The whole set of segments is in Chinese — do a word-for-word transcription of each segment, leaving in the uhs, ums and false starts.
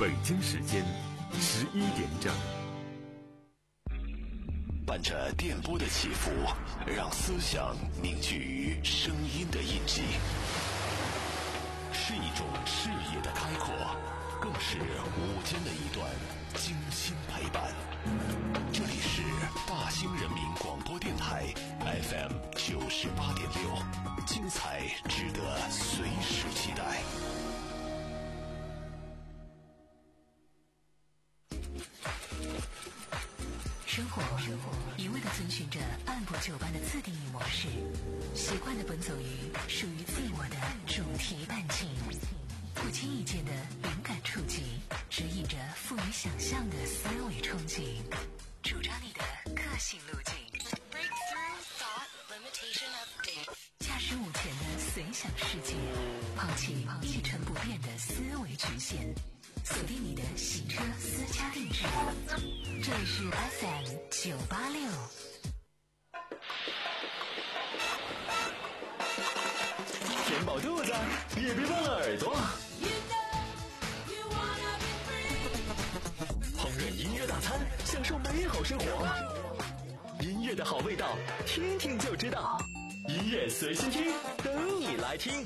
北京时间十一点整。 伴着电波的起伏，让思想凝聚于声音的印记，是一种视野的开阔，更是午间的一段精心陪伴。这里是大兴人民广播电台 F M 九十八点六，精彩值得随时期待。 生活一味地遵循着按部就班的自定义模式，习惯地奔走于属于自我的主题半径，不经意间的灵感触及，指引着富于想象的思维憧憬，主张你的个性路径。驾驶午前的随想世界，抛弃一成不变的思维局限，锁定你的洗车私家定制。这里是 F M 九八六。 填饱肚子，也别忘了耳朵。烹饪音乐大餐，享受美好生活。音乐的好味道，听听就知道。音乐随心听，等你来听。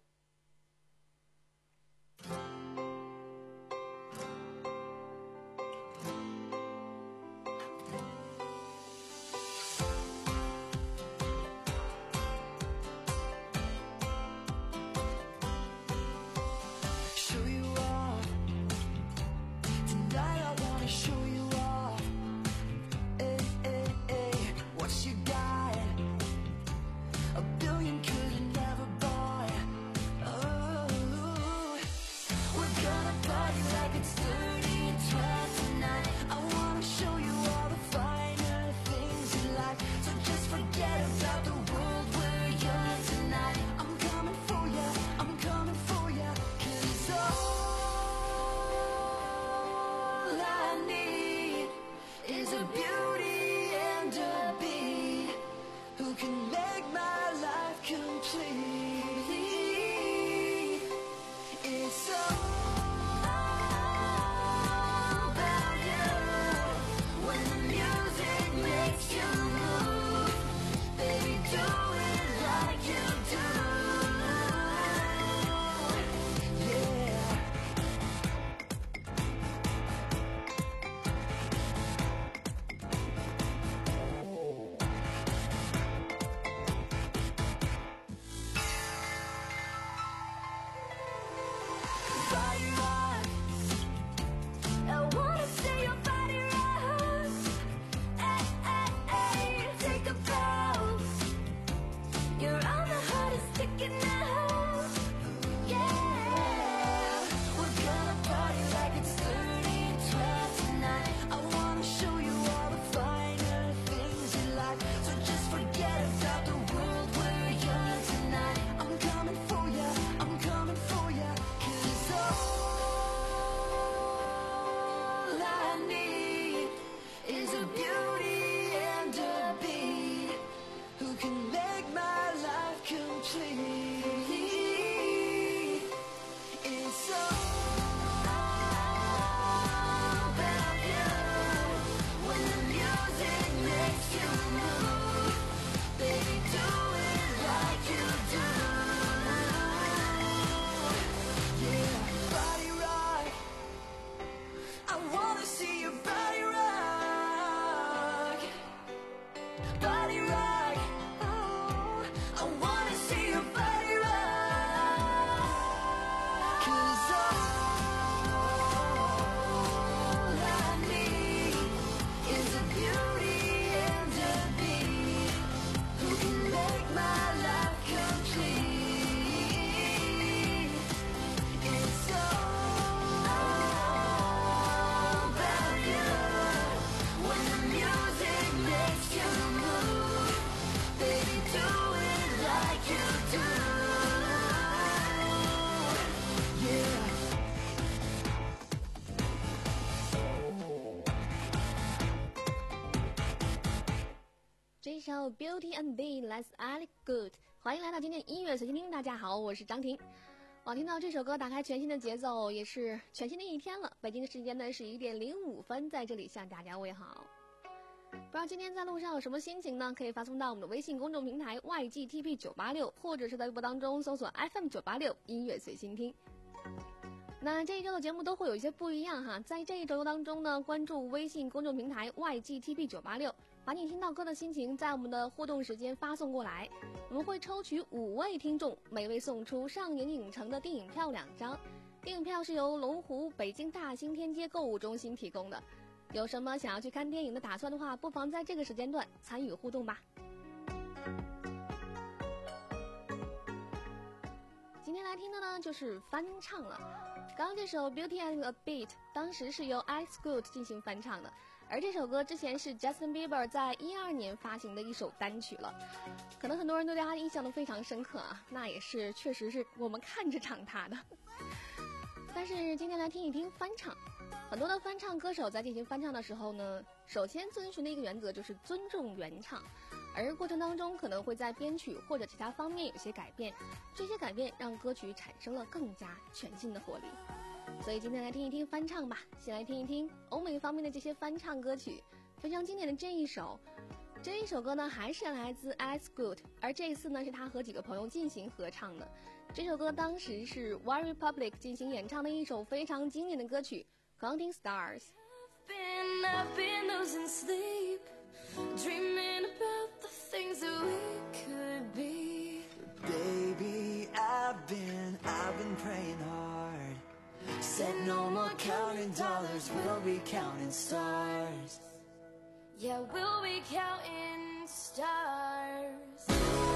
这首 Beauty and the Less Ali Good， 欢迎来到今天音乐随心听。大家好，我是张婷。 哇，听到这首歌，打开全新的节奏，也是全新的一天了。北京的时间呢是一点零五分，在这里向大家问好。不知道今天在路上有什么心情呢？可以发送到我们的微信公众平台 Y G T P 九八六，或者是在微博当中搜索 F M 九八六音乐随心听。那这一周的节目都会有一些不一样哈，在这一周当中呢，关注微信公众平台 Y G T P 九八六，把你听到歌的心情在我们的互动时间发送过来，我们会抽取五位听众，每位送出上影影城的电影票两张。电影票是由龙湖北京大兴天街购物中心提供的。有什么想要去看电影的打算的话，不妨在这个时间段参与互动吧。今天来听的呢就是翻唱了，刚刚这首 Beauty and a Beat 当时是由 Alex Good 进行翻唱的，而这首歌之前是 Justin Bieber 在一二年发行的一首单曲了，可能很多人对他的印象都非常深刻啊，那也是确实是我们看着长大的。但是今天来听一听翻唱，很多的翻唱歌手在进行翻唱的时候呢，首先遵循的一个原则就是尊重原唱，而过程当中可能会在编曲或者其他方面有些改变，这些改变让歌曲产生了更加全新的活力。所以今天来听一听翻唱吧，先来听一听欧美方面的这些翻唱歌曲，非常经典的这一首。这一首歌呢还是来自 Alex Good， 而这一次呢是他和几个朋友进行合唱的。这首歌当时是 One Republic 进行演唱的一首非常经典的歌曲 Counting Stars。 I've been, I've been losing sleep, dreaming about the things that we could be. Baby, I've been, I've been praying hard. Said no more counting dollars, we'll be counting stars. Yeah, we'll be counting stars.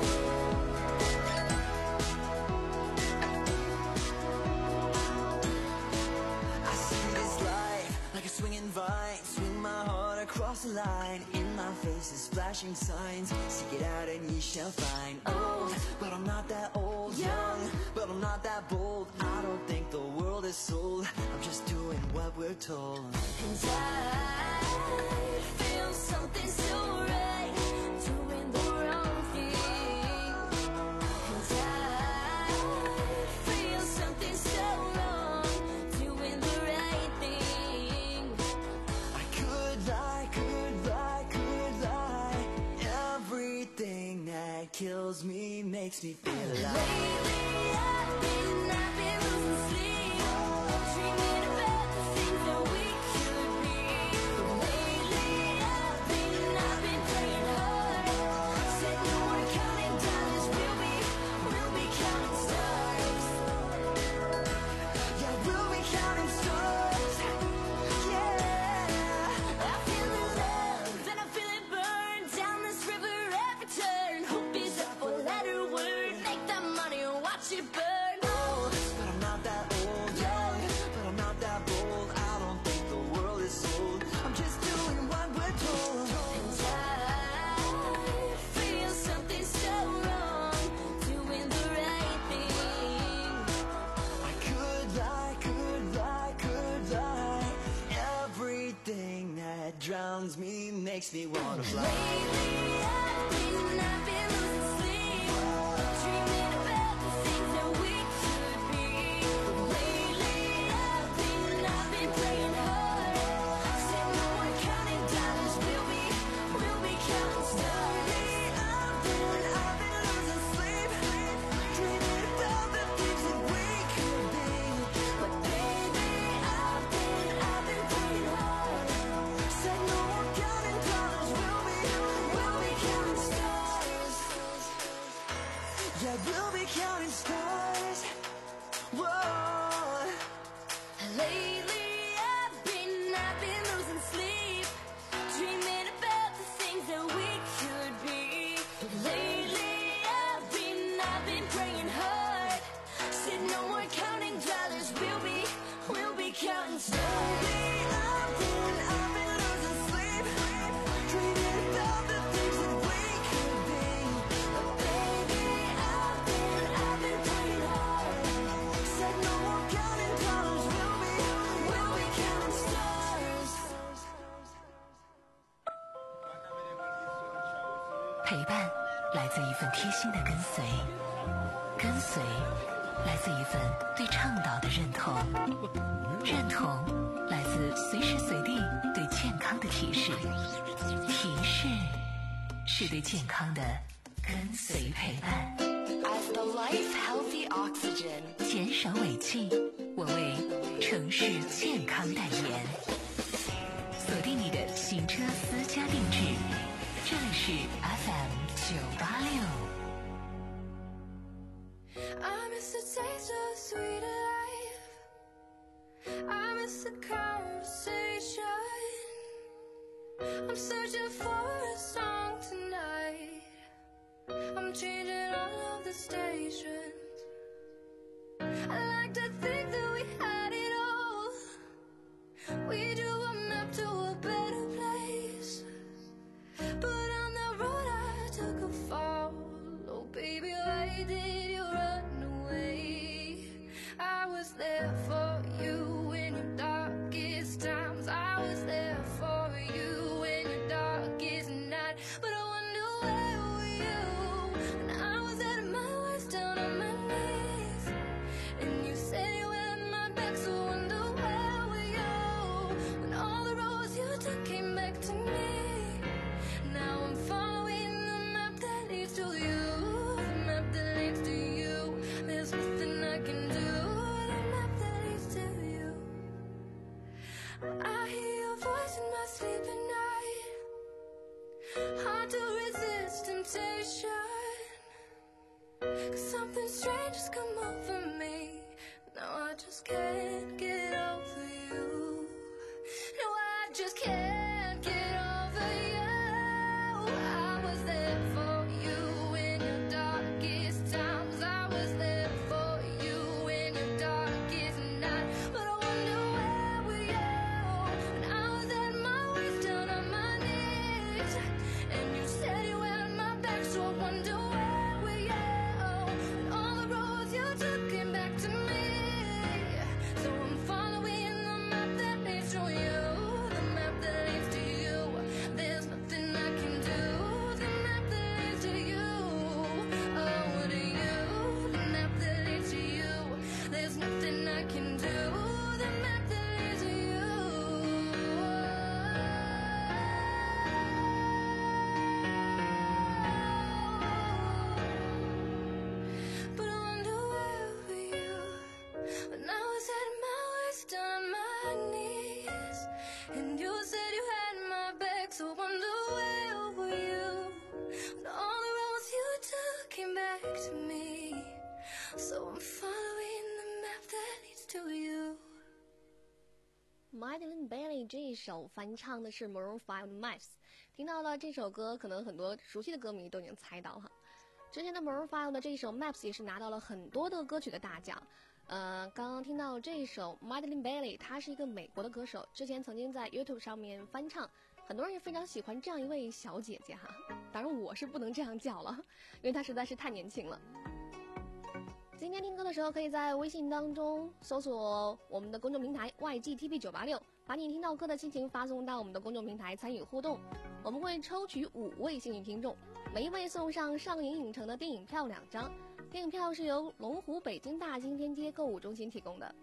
I see this life like a swinging vine, swing my heart across the line. In my face is flashing signs, seek it out and ye shall find. Old, but I'm not that old. Young, but I'm not that bold. I don't think the world is sold, I'm just doing what we're told. And I feel something so right, doing the wrong thing. And I feel something so wrong, doing the right thing. I could lie, could lie, could lie. Everything that kills me makes me feel alive. Lately I've been, I've been losing sleep, dreaming about the things that we could be. Lately I've been, I've been praying hard, said no more counting dollars, we'll be, we'll be counting stars. Yeah, we'll be counting stars. Yeah, I feel the love and I feel it burn down this river every turn. Hope is a four-letter word, make that money, watch it burn. old, but I'm not that old. Young, but I'm not that bold. I don't think the world is sold, I'm just doing what we're told. And I feel something so wrong, doing the right thing. I could lie, could lie, could lie. Everything that drowns me makes me wanna fly. Lately I've been, I've been losing sleep, dreaming about the things that we could be. Lately I've been, I've been praying hard, said no more counting dollars, we'll be, we'll be counting stars. I've been, I've been losing sleep, dreaming about the things that we could be. But baby, I've been, I've been praying hard, Said no more counting dollars, we'll be, we'll be counting stars. Yeah, we'll be counting stars. Whoa. lately I've been, I've been losing sleep, dreaming about the things that we could be. Lately I've been, I've been praying hard, said no more counting dollars, we'll be, we'll be counting stars. I've been, I've been losing sleep, dreaming about the things that we could be. But baby, I've been, I've been praying hard, Said no more counting dollars, we'll be, we'll be counting stars. 陪伴来自一份贴心的跟随，跟随来自一份对倡导的认同，认同来自随时随地对健康的提示，提示是对健康的跟随陪伴。 As the life healthy oxygen， 减少尾气，我为城市健康代言。锁定你的行车私家定制，这里是 F M 九八六。 I miss the taste of sweet life. I miss the conversation. I'm searching for a song tonight. I'm changing all of the stations. I like to think that we had it all. We drew a map to a better place. But on the road I took a fall. Oh baby, why did you run away? I was there for you in your darkest times. I was there for you in your darkest night. But I wonder where were you when I was at my worst, down on my knees. And you said you had my back, so I wonder where were you when all the roads you took came back to me. Now I'm following the map that leads to you, the map that leads to you. There's nothing I can do, the map that leads to you. I hear your voice in my sleep at night. Hard to resist temptation, 'cause something strange has come over me. Now I just can't get over you. No, I just can't get over you. I was there for you in your darkest times. I was there for you in your darkest night. But I wonder where were you when I was at my worst, down on my knees. And you said you had my back, so I wonder where were you when all the roads you took came back to me. So I'm following the map that leads to you, the map that leads to you. There's nothing I can do, the map that leads to you. Oh, what are you? The map that leads to you. There's nothing I can do, the map that leads to you. But I wonder where were you when I was at my worst, down on my knees. And you said you had my back, so I wonder where were you when all the roads you took came back to me. So I'm following the map that leads to you. Madeline Bailey 这一首翻唱的是 Maroon 五 Maps。 听到了这首歌，可能很多熟悉的歌迷都已经猜到哈。之前的 Maroon 五的这一首 Maps 也是拿到了很多的歌曲的大奖。呃，刚刚听到这一首 Madeline Bailey， 她是一个美国的歌手，之前曾经在 YouTube 上面翻唱，很多人也非常喜欢这样一位小姐姐哈。当然我是不能这样叫了，因为她实在是太年轻了。今天听歌的时候，可以在微信当中搜索我们的公众平台 Y G T V 九八六， 把你听到歌的心情发送到我们的公众平台参与互动。我们会抽取五位幸运听众，每一位送上上影影城的电影票两张。电影票是由龙湖北京大兴天街购物中心提供的，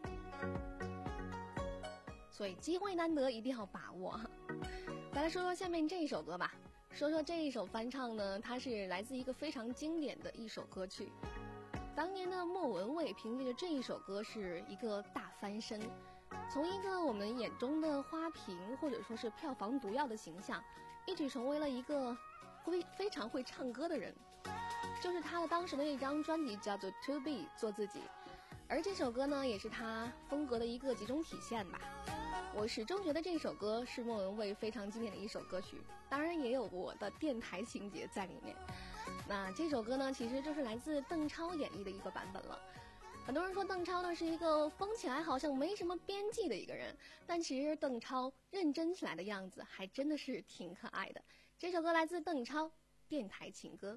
所以机会难得，一定要把握。再来说说下面这一首歌吧。说说这一首翻唱呢，它是来自一个非常经典的一首歌曲。当年的莫文蔚凭借着这一首歌是一个大翻身，从一个我们眼中的花瓶或者说是票房毒药的形象，一举成为了一个会非常会唱歌的人。就是他的当时的那张专辑叫做 To Be 做自己，而这首歌呢也是他风格的一个集中体现吧。我始终觉得这首歌是莫文蔚非常经典的一首歌曲，当然也有我的电台情节在里面。那这首歌呢其实就是来自邓超演绎的一个版本了。很多人说邓超呢是一个疯起来好像没什么边际的一个人，但其实邓超认真起来的样子还真的是挺可爱的。这首歌来自邓超，电台情歌。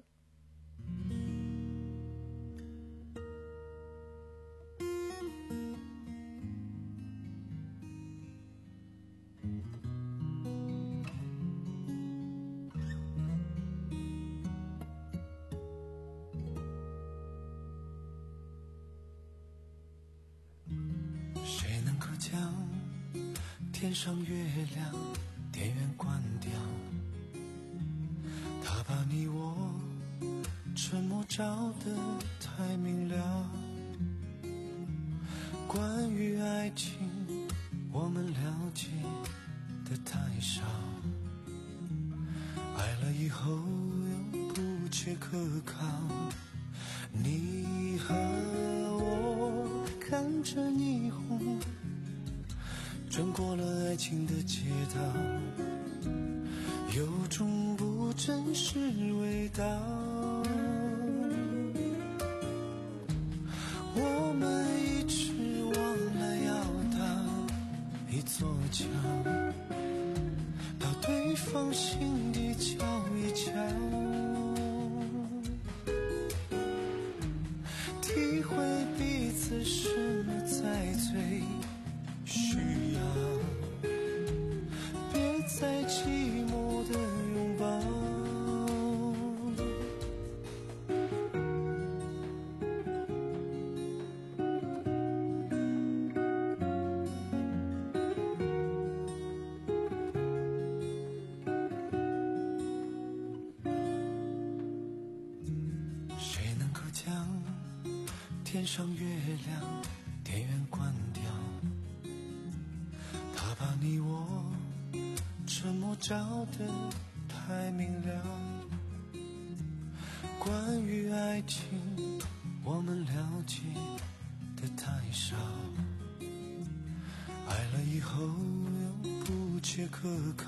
天上月亮，电源关掉，他把你我沉默照得太明了。关于爱情，我们了解的太少，爱了以后又不切可靠。你和我看着霓虹，转过了爱情的街道，有种不真实味道。我们一直忘了要搭一座桥，到对方心底瞧一瞧，体会彼此什么才最需要，别再寂寞的拥抱。谁能够将天上月亮电源关掉？他把你我沉默照得太明了。关于爱情，我们了解的太少，爱了以后又不切可靠。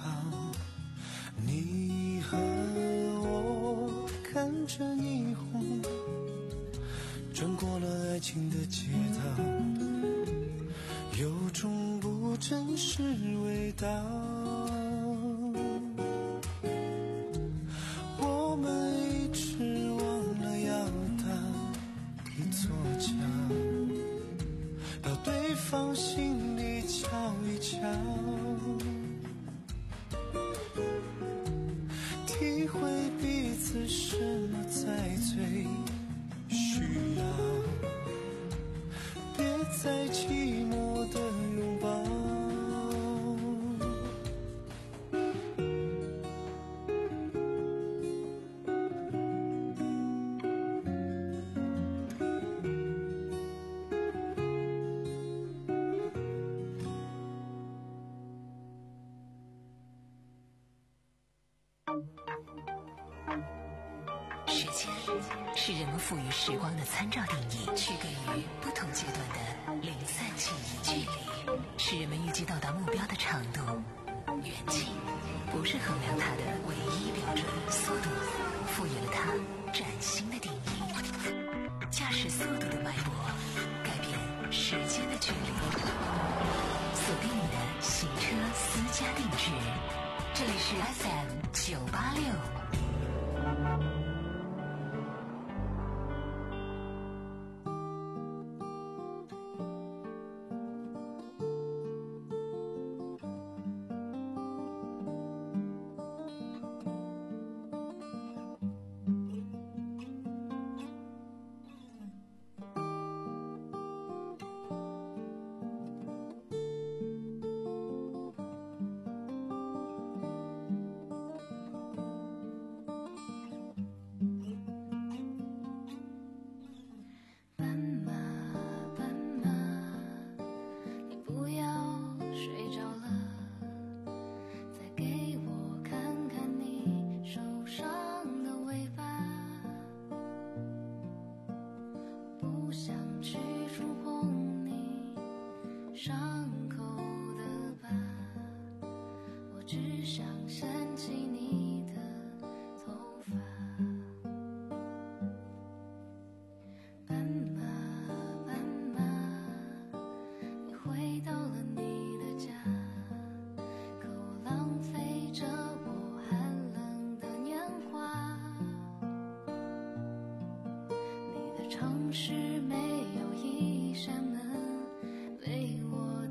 你和我看着霓虹，转过了爱情的街道，有种不真实味道。我们一直忘了要搭一座桥，到对方心里瞧一瞧，体会彼此什么才最需要，别再寂寞的拥抱。 时间是人们赋予时光的参照定义，区隔于不同阶段的零散记忆。距离是人们预计到达目标的长度，远近不是衡量它的唯一标准。速度赋予了它崭新的定义。驾驶速度的脉搏改变时间的距离。锁定你的行车私家定制，这里是 F M 九八六。 城市没有一扇门为我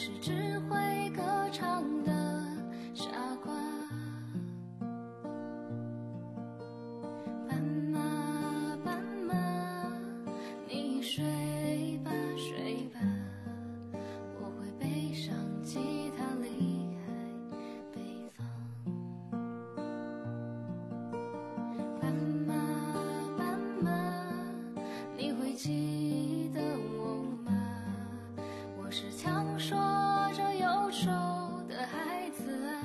是只会歌唱的傻瓜。斑马斑马，你睡吧睡吧，我会背上吉他离开北方。斑马斑马，你会记得我吗？我是强说着忧愁的孩子啊。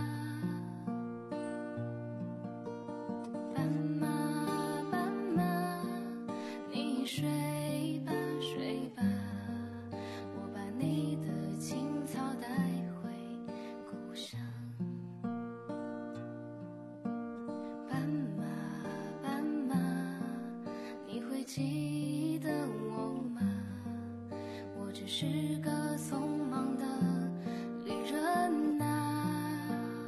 斑马斑马，你睡吧睡吧，我把你的青草带回故乡。斑马斑马，你会记得我吗？我只是个匆忙的旅人啊。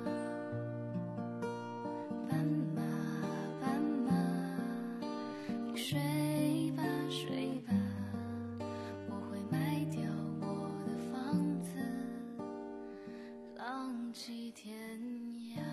斑马斑马，你睡吧睡吧，我会卖掉我的房子，浪迹天涯。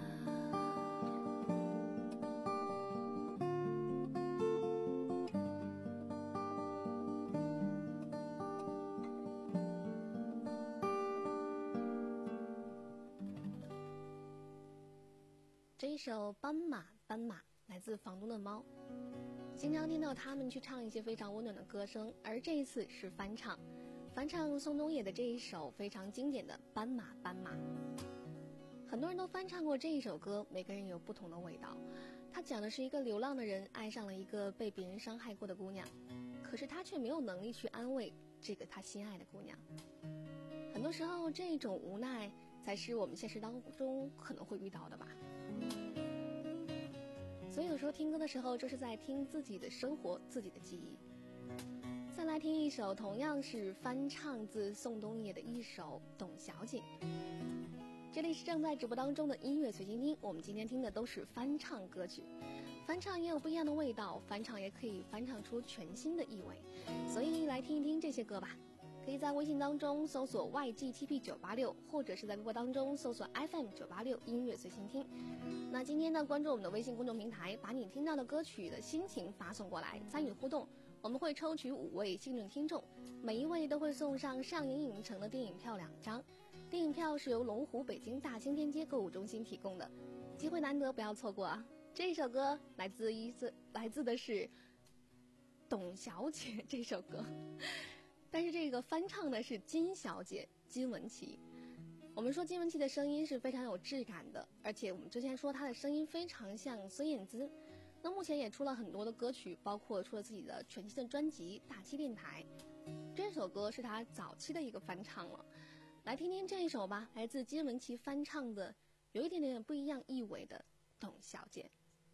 这一首《斑马斑马》来自房东的猫，经常听到他们去唱一些非常温暖的歌声，而这一次是翻唱，翻唱宋冬野的这一首非常经典的《斑马斑马》。很多人都翻唱过这一首歌，每个人有不同的味道。它讲的是一个流浪的人爱上了一个被别人伤害过的姑娘，可是他却没有能力去安慰这个他心爱的姑娘。很多时候，这种无奈才是我们现实当中可能会遇到的吧。所以有时候听歌的时候，就是在听自己的生活，自己的记忆。再来听一首同样是翻唱自宋冬野的一首《董小姐》。这里是正在直播当中的音乐随心听，我们今天听的都是翻唱歌曲。翻唱也有不一样的味道，翻唱也可以翻唱出全新的意味。所以来听一听这些歌吧。可以在微信当中搜索 Y G T P 九八六， 或者是在微博当中搜索 F M 九八六音乐随心听。那今天呢，关注我们的微信公众平台，把你听到的歌曲的心情发送过来，参与互动。我们会抽取五位幸运听众，每一位都会送上上影影城的电影票两张。电影票是由龙湖北京大兴天街购物中心提供的，机会难得，不要错过啊！这一首歌来自一次来自的是董小姐这首歌。但是这个翻唱的是金小姐金玟岐。我们说金玟岐的声音是非常有质感的，而且我们之前说她的声音非常像孙燕姿。那目前也出了很多的歌曲，包括出了自己的全新的专辑《大气电台》。这首歌是她早期的一个翻唱了，来听听这一首吧，来自金玟岐翻唱的有一点点不一样意味的《董小姐》。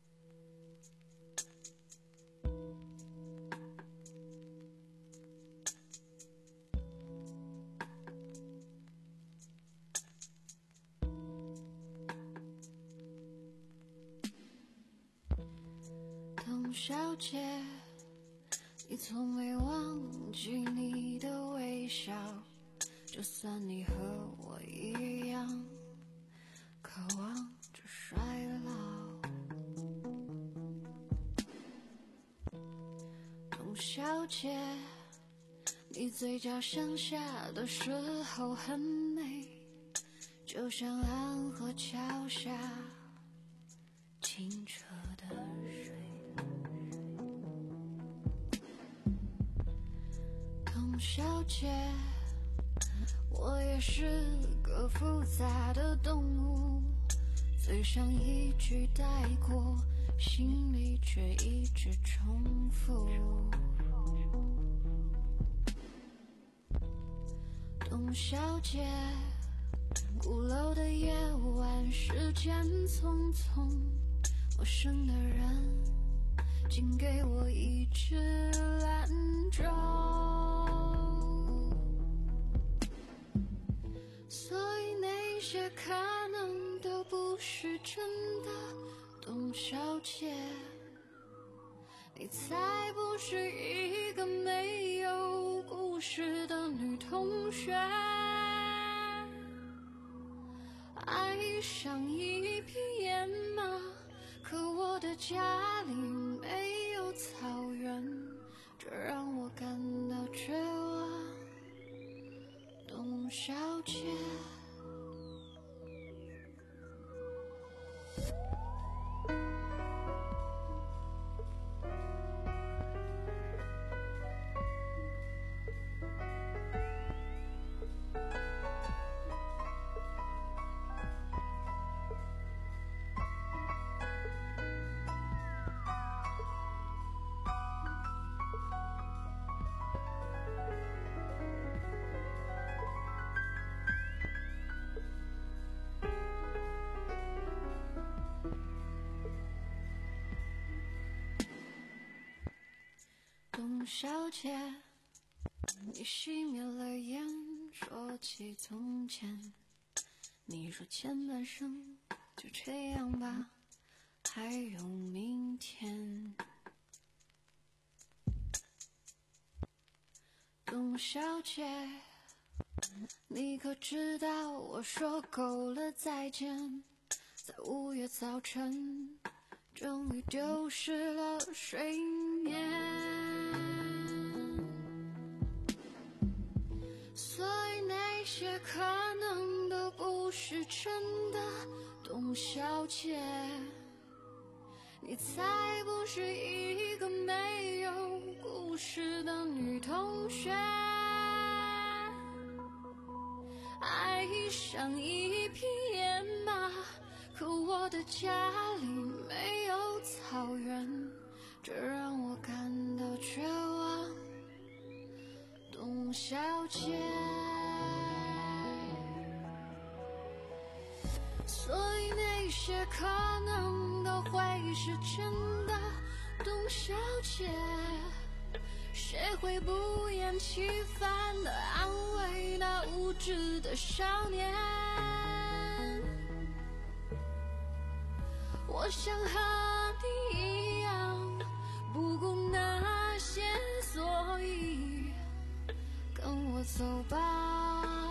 董小姐，你从没忘记你的微笑，就算你和我一样渴望着衰老。董小姐，你嘴角向下的时候很美，就像安河桥下清澈的水。董小姐，我也是个复杂的动物，嘴上一句带过，心里却一直重复。董小姐，鼓楼的夜晚，时间匆匆，陌生的人请给我一支兰州。所以那些可能都不是真的，董小姐，你才不是一个没有故事的女同学。 爱上一匹野马，可我的家里没有草原，这让我感到绝望。董小姐，董小姐，你熄灭了烟，说起从前，你说前半生就这样吧，还有明天。董小姐，你可知道我说够了再见，在五月早晨终于丢失了睡眠。所以那些可能都不是真的，董小姐，你才不是一个没有故事的女同学。爱上一匹野马，可我的家里没有草原，这让我感到绝望。董小姐，所以那些可能都会是真的，董小姐，谁会不厌其烦地安慰那无知的少年？我想和你一样，不顾那些所以，跟我走吧，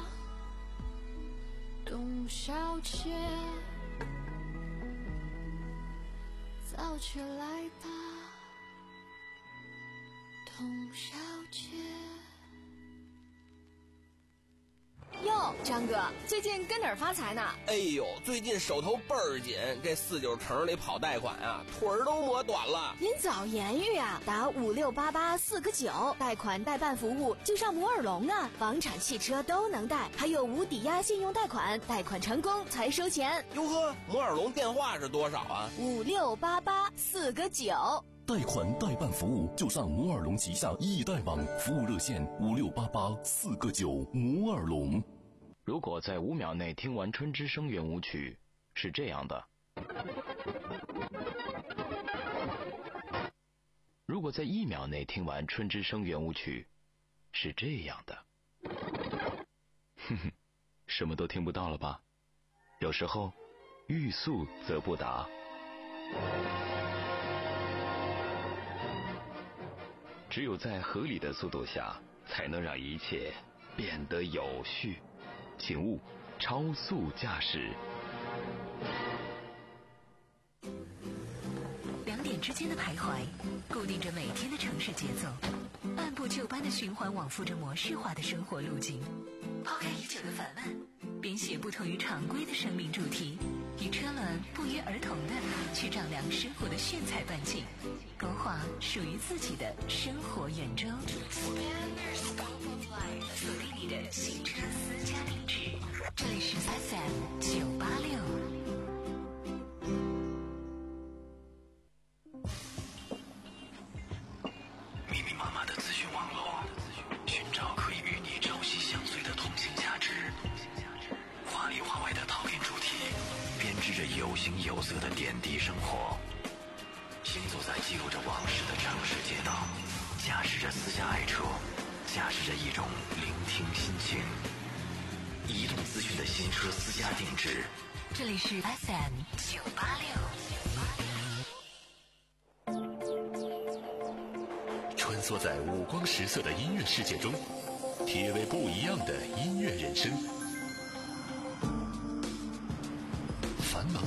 董小姐，早起来吧，董小姐。 哟，张哥，最近跟哪儿发财呢？ 哎呦，最近手头倍儿紧，这四九城里跑贷款啊，腿儿都磨短了。 您早言语啊，打五六八八四个九，贷款代办服务就上摩尔龙啊，房产、汽车都能贷，还有无抵押信用贷款，贷款成功才收钱。 哟呵，摩尔龙电话是多少啊？ 五六八八四个九。 贷款代办服务就上摩尔龙旗下易贷网，服务热线五六八八四个九。摩尔龙。 如果在五秒内听完春之声圆舞曲，是这样的；如果在一秒内听完春之声圆舞曲，是这样的。哼哼，什么都听不到了吧？有时候，欲速则不达。只有在合理的速度下，才能让一切变得有序。请勿超速驾驶。 两点之间的徘徊，固定着每天的城市节奏，按部就班的循环往复着模式化的生活路径。抛开已久的烦闷，编写不同于常规的生命主题，与车轮不约而同的去丈量生活的炫彩半径，勾画属于自己的生活圆周。锁定你的行车私家定制，这里是 F M 九八六。 密密麻麻的资讯网络，寻找可以与你朝夕相随的通信价值。华里华外的陶冶主题，编织着有形有色的点滴生活。行走在记录着往事的城市街道，驾驶着私家爱车，驾驶着一种聆听心情。移动资讯的新车私家定制， 这里是 F M 九八六。 穿梭在五光十色的音乐世界中，体味不一样的音乐人生。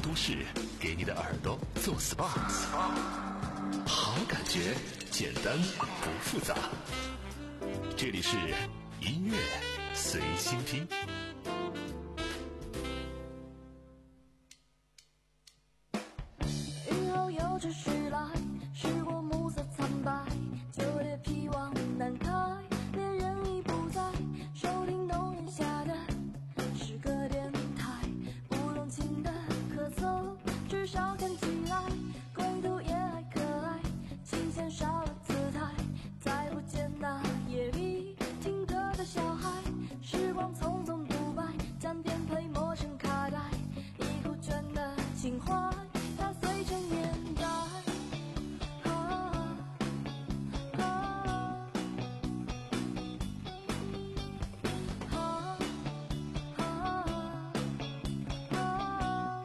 都市，给你的耳朵做 S P A， 好感觉，简单不复杂。这里是音乐随心听。 雨后又是时来，时过暮色苍白，旧猎疲往南开，猎人已不在，收听冬夜下的诗歌电台，不动情的咳嗽，至少看起来归途也还可爱，琴弦少了姿态，再不见那夜里听歌的小孩，时光匆匆独白，将颠沛磨成卡带，已枯卷的情怀它随着年代，啊啊啊啊啊！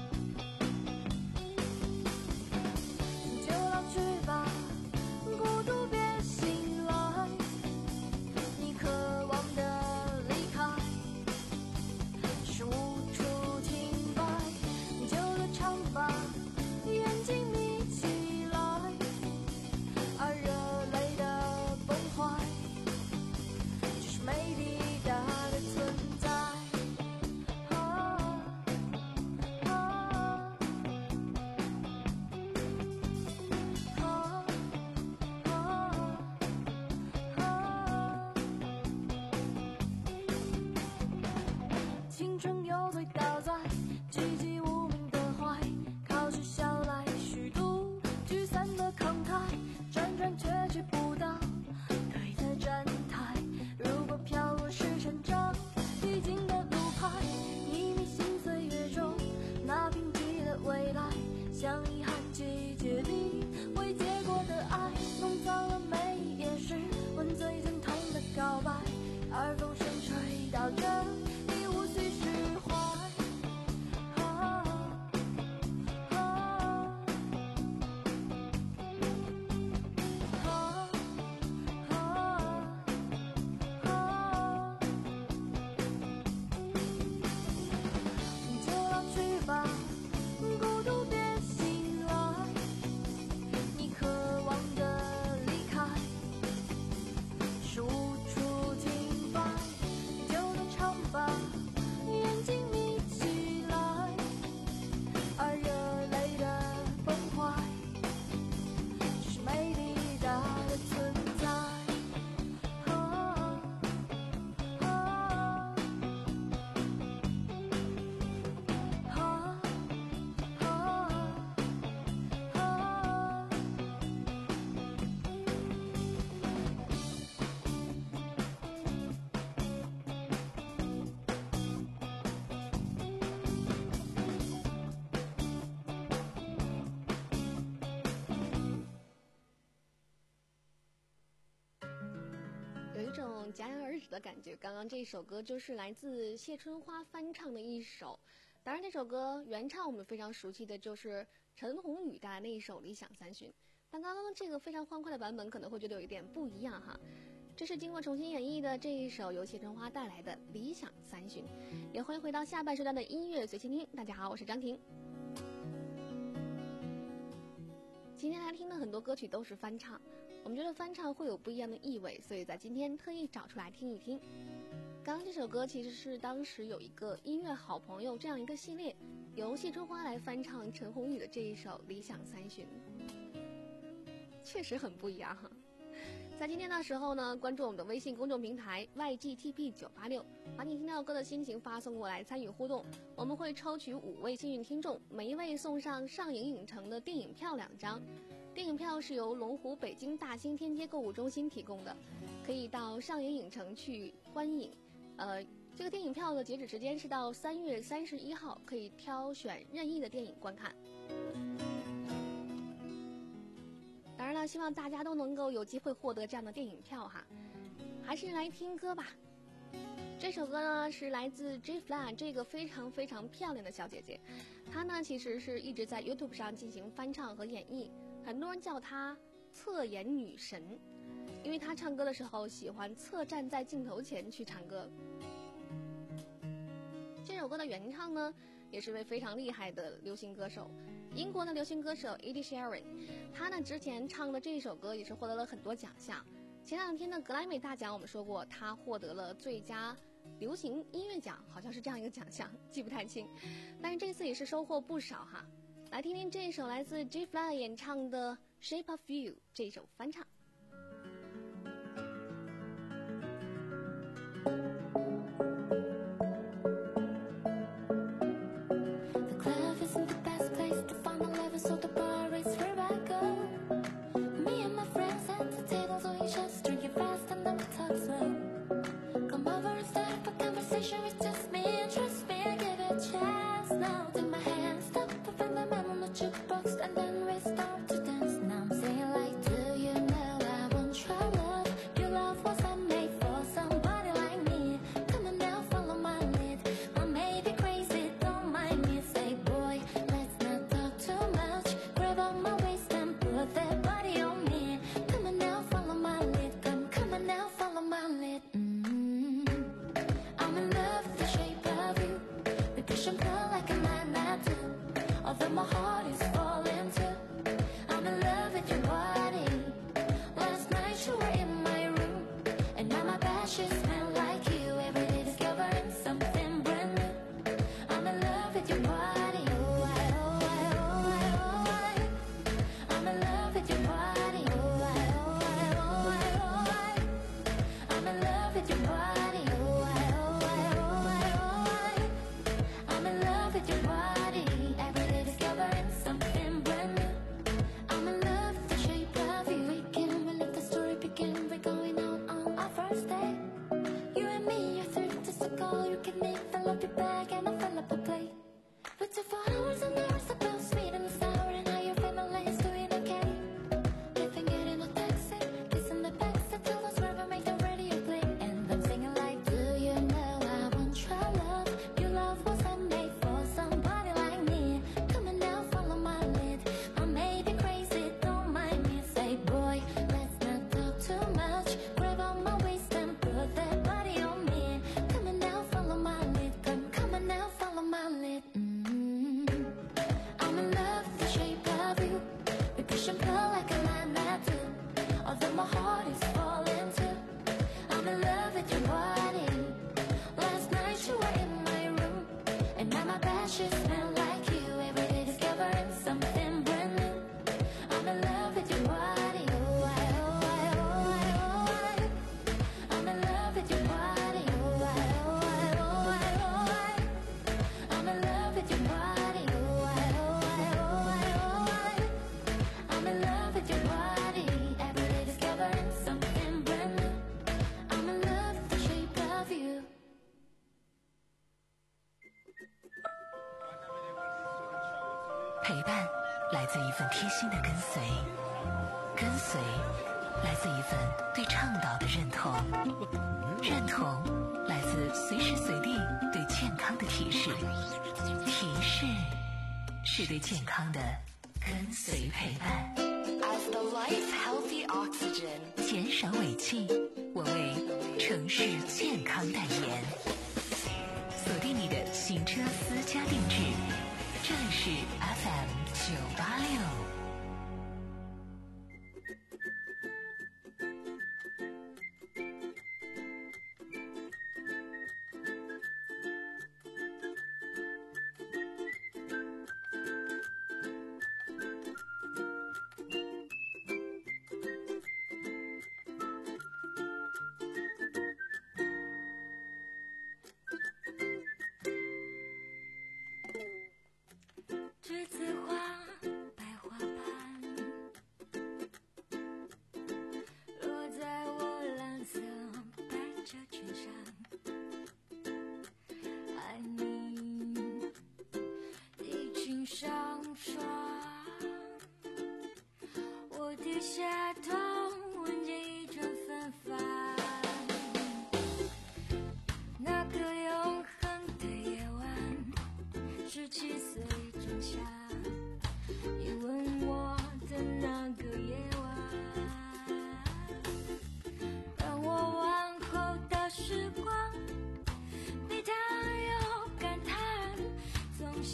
就老去吧，孤独别醒来，你渴望的离开，是无处停摆，就歌唱吧，眼睛眯起来，而热泪的崩坏，只是没抵达的存在。啊啊啊啊！青春有醉倒在寂寂无名的怀，靠着笑来虚度聚散的慷慨，辗转却去不到对的站台。如果飘落是成长必经的路牌，你迷信岁月中那贫瘠的未来，像遗憾季节里未结果的爱，弄脏了每一页诗问最疼痛的告白，而风声吹到这已无需释怀。啊啊啊啊啊！就老去吧，孤独别醒来，你渴望的离开，是无处停摆，就歌唱吧，眼睛眯起来，而热泪的崩坏，只是没抵达的存在。啊啊啊啊啊！ 有一种戛然而止的感觉。刚刚这首歌就是来自谢春花翻唱的一首，当然这首歌原唱我们非常熟悉的就是陈鸿宇带来的一首《理想三旬》，但刚刚这个非常欢快的版本可能会觉得有一点不一样哈。这是经过重新演绎的这一首由谢春花带来的《理想三旬》，也欢迎回到下半时段的音乐随心听。大家好，我是张婷。今天来听的很多歌曲都是翻唱，我们觉得翻唱会有不一样的意味，所以在今天特意找出来听一听。刚刚这首歌其实是当时有一个音乐好朋友这样一个系列，由谢春花来翻唱陈鸿宇的这一首《理想三旬》，确实很不一样哈。在今天的时候呢，关注我们的微信公众平台 Y G T P 九八六，把你听到歌的心情发送过来参与互动，我们会抽取五位幸运听众，每一位送上上影影城的电影票两张。电影票是由龙湖北京大兴天街购物中心提供的，可以到上影影城去观影。呃，这个电影票的截止时间是到三月三十一号，可以挑选任意的电影观看。当然了，希望大家都能够有机会获得这样的电影票哈。还是来听歌吧。这首歌呢是来自 J Flan 这个非常非常漂亮的小姐姐，她呢其实是一直在 YouTube 上进行翻唱和演绎，很多人叫她侧颜女神，因为她唱歌的时候喜欢侧站在镜头前去唱歌。这首歌的原唱呢也是位非常厉害的流行歌手。英国的流行歌手 Ed Sheeran， 他呢之前唱的这首歌也是获得了很多奖项。前两天的格莱美大奖我们说过，他获得了最佳流行音乐奖，好像是这样一个奖项，记不太清。但是这次也是收获不少哈。来听听这首来自 G-Fly 演唱的 Shape of You 这首翻唱。 陪伴来自一份贴心的跟随，跟随来自一份对倡导的认同，认同来自随时随地对健康的提示，提示是对健康的跟随陪伴。 As the life healthy oxygen， 减少尾气，我为城市健康代言。锁定你的行车私家定制，这里是 F M 九八六。 栀子花，百花瓣，落在我蓝色百褶裙上。爱你已经上霜，我低下头闻见一阵芬芳。那个永恒的夜晚，十七岁。你问我的那个夜晚，让我往后的时光，你他有感叹，总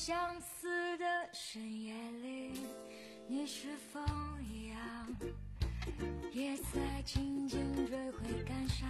相似的深夜里，你是否一样，也在静静追悔感伤？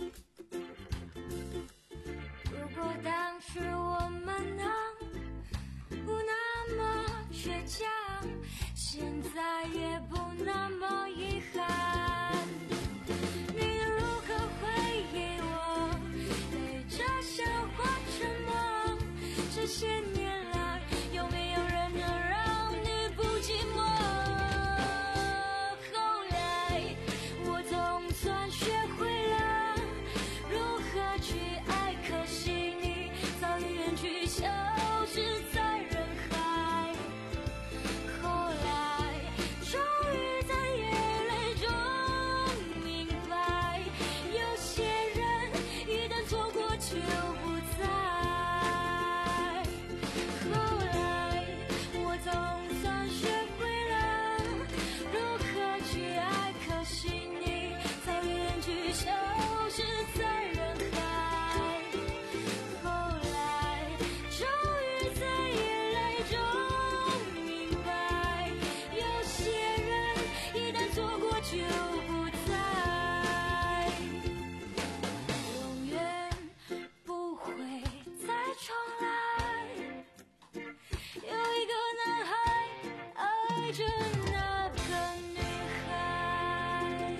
如果当时我们能不那么倔强，现在也不那么遗憾。你又如何回忆我对这笑话沉默？这些年来有没有人能让你不寂寞？后来我总算学会了如何去爱，可惜你早已远去，消失在人海。后来终于在眼泪中明白，有些人一旦错过就不再。后来我总算学会了如何去爱，可惜你早已远去，消失在人海。后来终于在眼泪中明白，有些人一旦错过就不再，永远不会再重来。有一个男孩爱着那个女孩。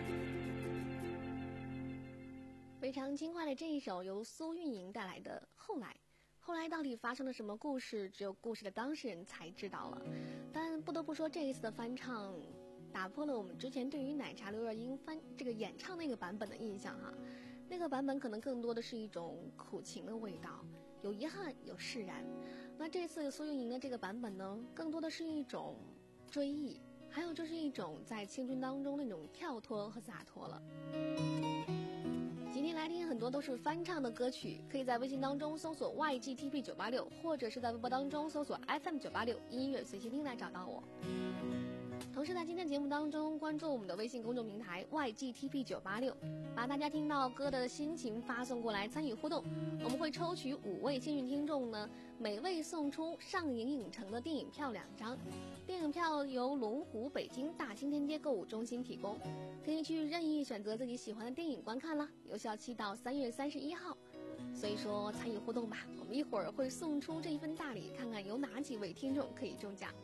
非常轻快的这一首由苏运莹带来的《后来》，后来到底发生了什么故事，只有故事的当事人才知道了。但不得不说，这一次的翻唱打破了我们之前对于奶茶刘若英翻这个演唱那个版本的印象哈。那个版本可能更多的是一种苦情的味道，有遗憾，有释然。那这次苏运莹的这个版本呢，更多的是一种追忆，还有就是一种在青春当中那种跳脱和洒脱了。今天来听很多都是翻唱的歌曲，可以在微信当中搜索 Y G T P 九八六，或者是在微博当中搜索 F M 九八六音乐随心听来找到我。同时在今天节目当中关注我们的微信公众平台 Y G T P 九八六，把大家听到歌的心情发送过来参与互动，我们会抽取五位幸运听众呢，每位送出上影影城的电影票两张。电影票由龙湖北京大兴天街购物中心提供，可以去任意选择自己喜欢的电影观看啦，有效期到三月三十一号。所以说参与互动吧，我们一会儿会送出这一份大礼，看看有哪几位听众可以中奖。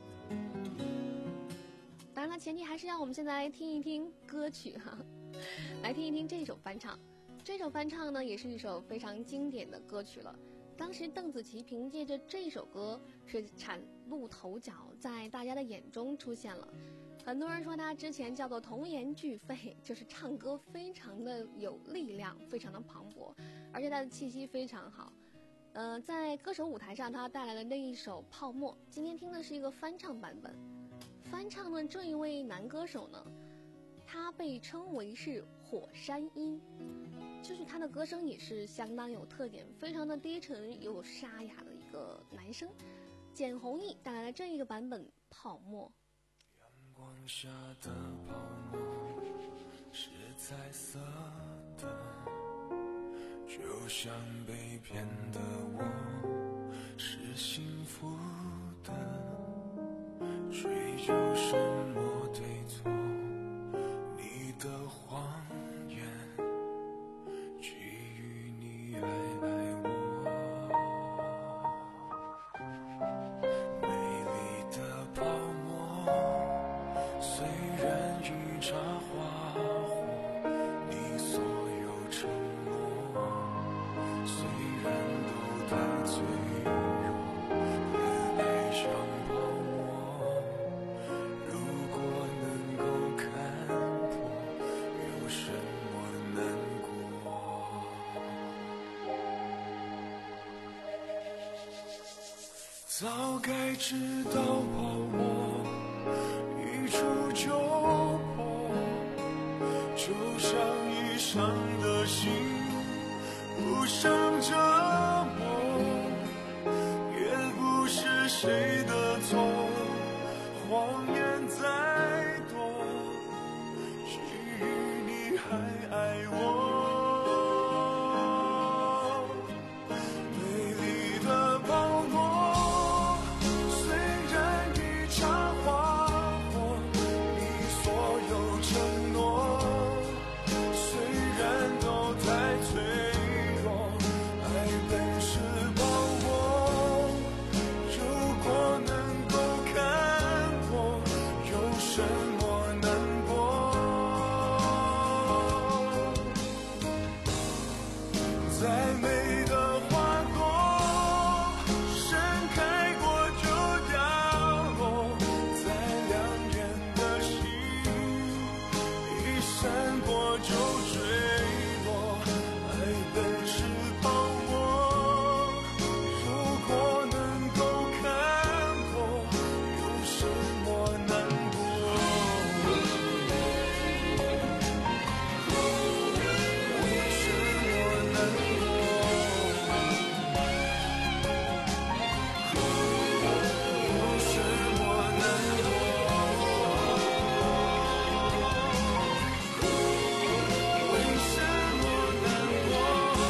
当然了，前提还是让我们现在来听一听歌曲哈，来听一听这首翻唱。这首翻唱呢，也是一首非常经典的歌曲了。当时邓紫棋凭借着这首歌是崭露头角，在大家的眼中出现了。很多人说她之前叫做童颜巨肺，就是唱歌非常的有力量，非常的磅礴，而且她的气息非常好。呃，在歌手舞台上，她带来了那一首《泡沫》。今天听的是一个翻唱版本。翻唱的这一位男歌手呢，他被称为是火山音，就是他的歌声也是相当有特点，非常的低沉又沙哑的一个男生。简弘毅带来了这一个版本《泡沫》。 阳光下的泡沫是彩色的，就像被骗的我是幸福的，追究什么对错，你的谎言基于你爱爱我，美丽的泡沫虽然已插花火，你所有承诺虽然都太脆弱，恋爱像泡沫，如果能够看破，有什么难过？早该知道泡沫一触就破，就像已伤的心无声折磨，也不是谁的错，谎言再多，基于你还爱我。美丽的泡沫什么难过？再美的花朵盛开过就凋落，再亮眼的星一闪过就坠落。爱本是泡沫，如果能够看破，有什么难过？有什么难过？有什么难过？为什么难过？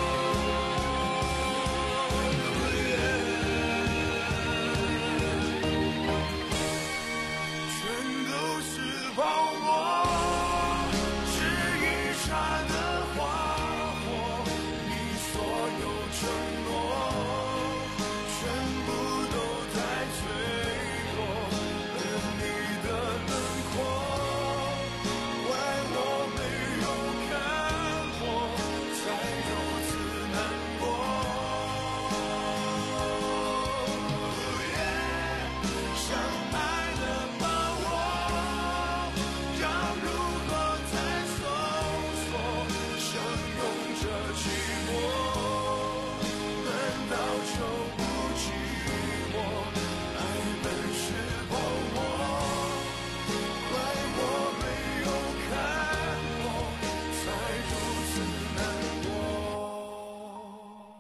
全都是泡沫，是一刹的花火，你所有承诺全部都在坠落，而你的轮廓怪我没有看破，才如此难过。相爱的把握，让路落在搜索，相拥着寂寞，难道就不寂寞？爱本是泡沫，怪我没有看破，才如此难过。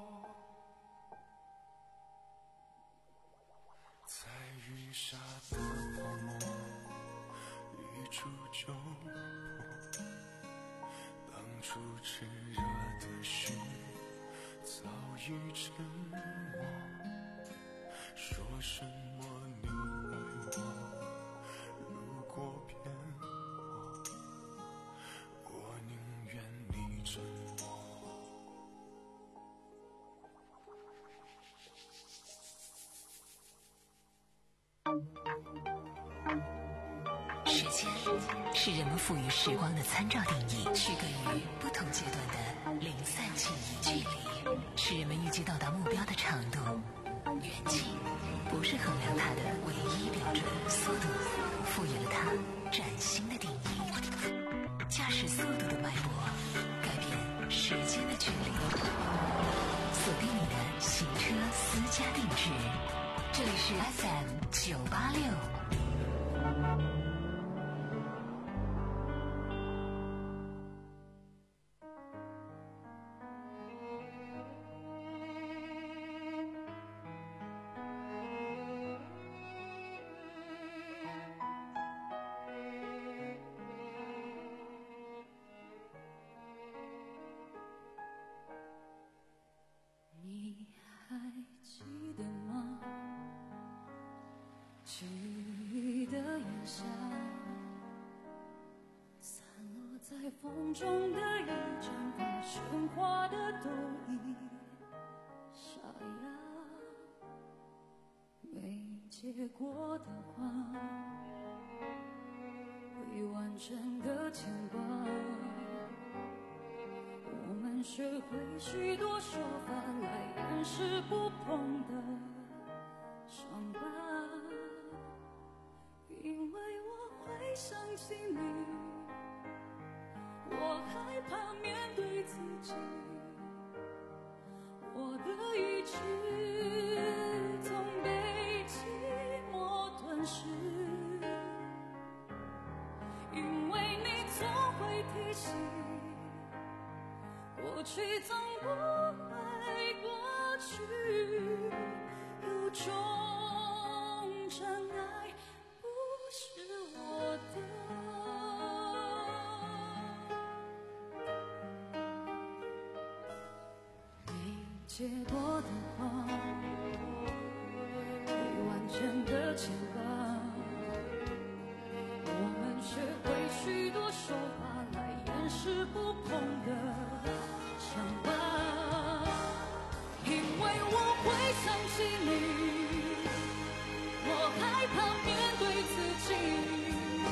在雨下的泡沫，一触就破。当初炽热的心早已沉默。说什么你爱我，如果骗我，我宁愿你沉默。 时间是人们赋予时光的参照定义，区隔于不同阶段的零散记忆。距离是人们预计到达目标的长度，远近不是衡量它的唯一标准。速度赋予了它崭新的定义。驾驶速度的脉搏，改变时间的距离。锁定你的行车私家定制，这里是 F M 九八六。 你还记得吗？记忆的炎夏，散落在风中的一盏花，喧哗的都已沙哑，没结果的花，未完成的牵挂。我们学会许多说法来掩饰不碰的伤疤，因为我会想起你，我害怕面对自己，我的意志总被寂寞吞噬，因为你总会提醒过去总不会过去，有种真爱不是我的。没结果的花，未完全的牵挂，我们学会许多说法来掩饰不碰的伤疤，因为我会想起你，我害怕面对自己，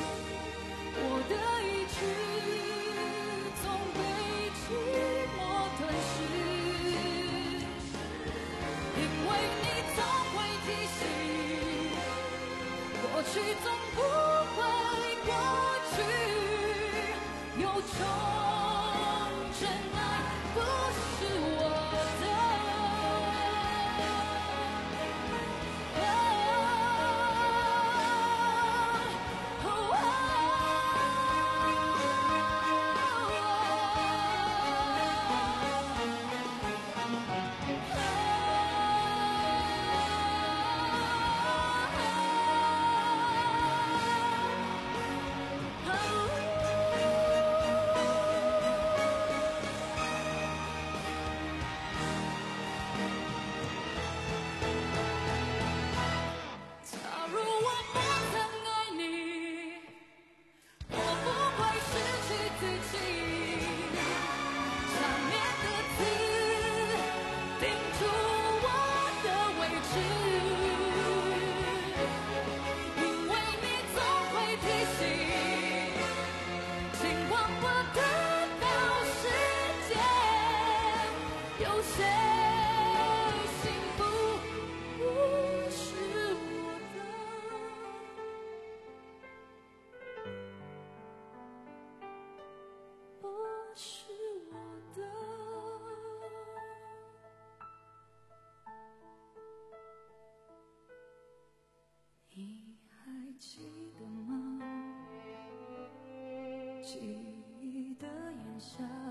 提醒，请广播得到世界，有些幸福不是我的，不是我的。你还记得吗？记忆的炎夏，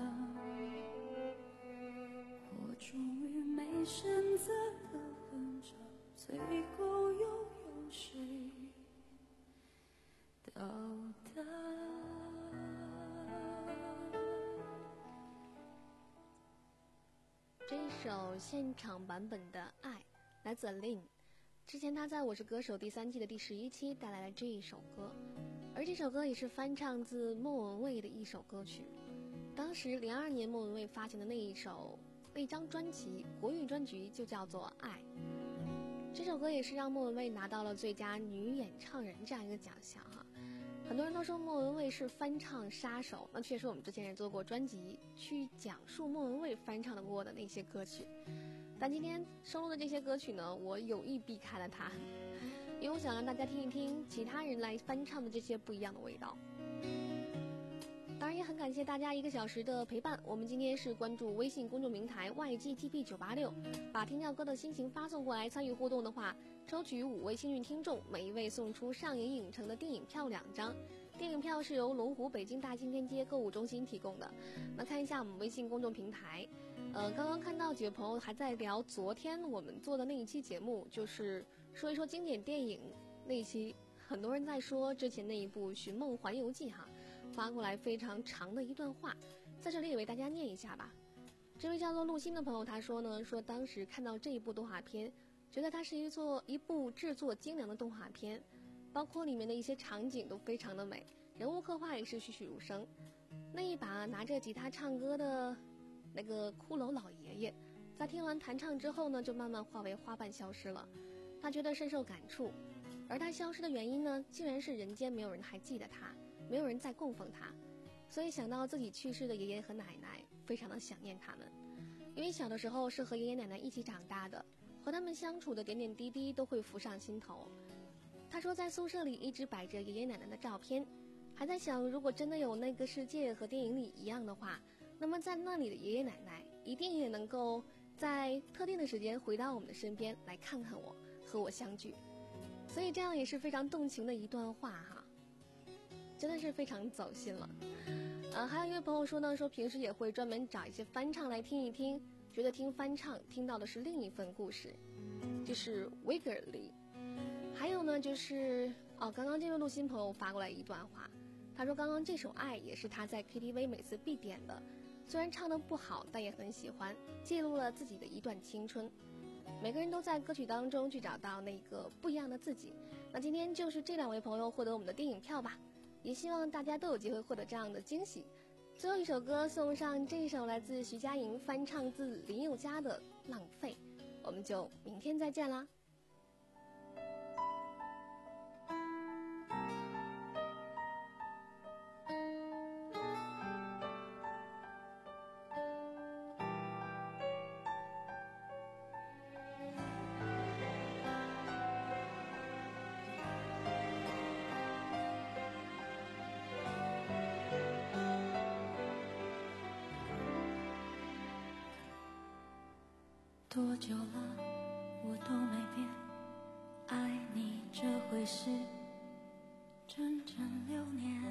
我终于没选择的分岔，最后又有谁到达？ 这一首现场版本的《爱》来自 Lin， 之前他在《我是歌手》第三季的第十一期带来了这一首歌，而这首歌也是翻唱自莫文蔚的一首歌曲。当时零二年莫文蔚发行的那一首那张专辑国语专辑就叫做《爱》，这首歌也是让莫文蔚拿到了最佳女演唱人这样一个奖项哈。很多人都说莫文蔚是翻唱杀手，那确实我们之前也做过专辑去讲述莫文蔚翻唱的过的那些歌曲，但今天收录的这些歌曲呢，我有意避开了它，因为我想让大家听一听其他人来翻唱的这些不一样的味道。当然也很感谢大家一个小时的陪伴，我们今天是关注微信公众平台 Y G T P 九八六，把听到歌的心情发送过来，参与互动的话抽取五位幸运听众，每一位送出上野影城的电影票两张，电影票是由龙湖北京大兴天街购物中心提供的。那看一下我们微信公众平台，呃，刚刚看到几位朋友还在聊昨天我们做的那一期节目，就是说一说经典电影那一期，很多人在说之前那一部《寻梦环游记》哈，发过来非常长的一段话，在这里也为大家念一下吧。这位叫做陆心的朋友他说呢，说当时看到这一部动画片，觉得它是一座一部制作精良的动画片，包括里面的一些场景都非常的美，人物刻画也是栩栩如生。那一把拿着吉他唱歌的那个骷髅老爷爷，在听完弹唱之后呢，就慢慢化为花瓣消失了。他觉得深受感触，而他消失的原因呢，竟然是人间没有人还记得他，没有人再供奉他，所以想到自己去世的爷爷和奶奶，非常的想念他们。因为小的时候是和爷爷奶奶一起长大的，和他们相处的点点滴滴都会浮上心头。他说在宿舍里一直摆着爷爷奶奶的照片，还在想如果真的有那个世界和电影里一样的话，那么在那里的爷爷奶奶一定也能够在特定的时间回到我们的身边来看看我，和我相聚。所以这样也是非常动情的一段话哈，真的是非常走心了。呃，还有一位朋友说呢，说平时也会专门找一些翻唱来听一听，觉得听翻唱听到的是另一份故事，就是 Wiggerly。 还有呢就是哦，刚刚这位陆新朋友发过来一段话，他说刚刚这首《爱》也是他在 K T V 每次必点的，虽然唱得不好，但也很喜欢，记录了自己的一段青春。每个人都在歌曲当中去找到那个不一样的自己。那今天就是这两位朋友获得我们的电影票吧，也希望大家都有机会获得这样的惊喜。最后一首歌送上这一首来自徐佳莹翻唱自林宥嘉的《浪费》，我们就明天再见啦。 多久了，我都没变，爱你这回事，整整六年。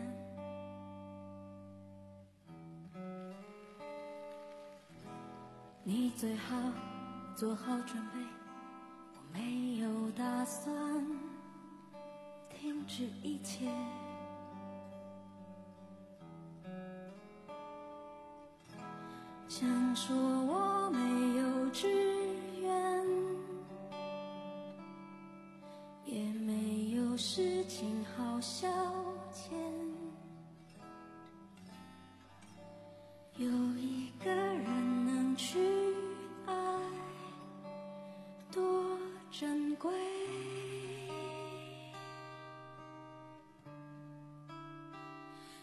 你最好做好准备，我没有打算停止一切。想说我没有志愿，也没有事情好消遣，有一个人能去爱，多珍贵。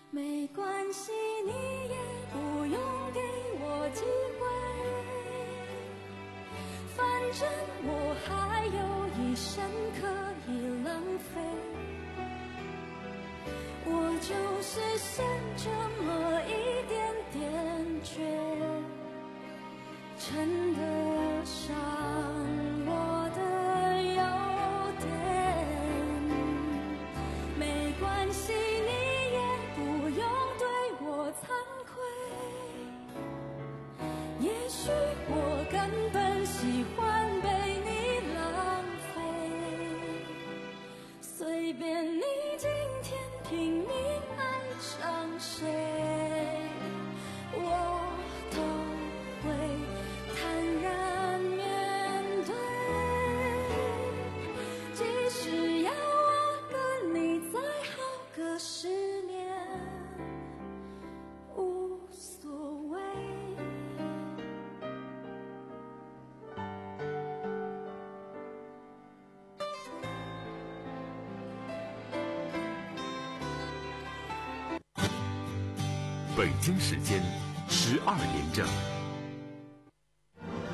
没关系，你也不用给我机会，反正我还有一生可以浪费。我就是剩这么一点点倔，称得上我的优点。没关系，你也不用对我惭愧，也许我根本喜欢被你浪费。随便你今天拼命爱上谁，我都会坦然面对。即使要我跟你再好个十年，无所谓。 北京时间十二点整。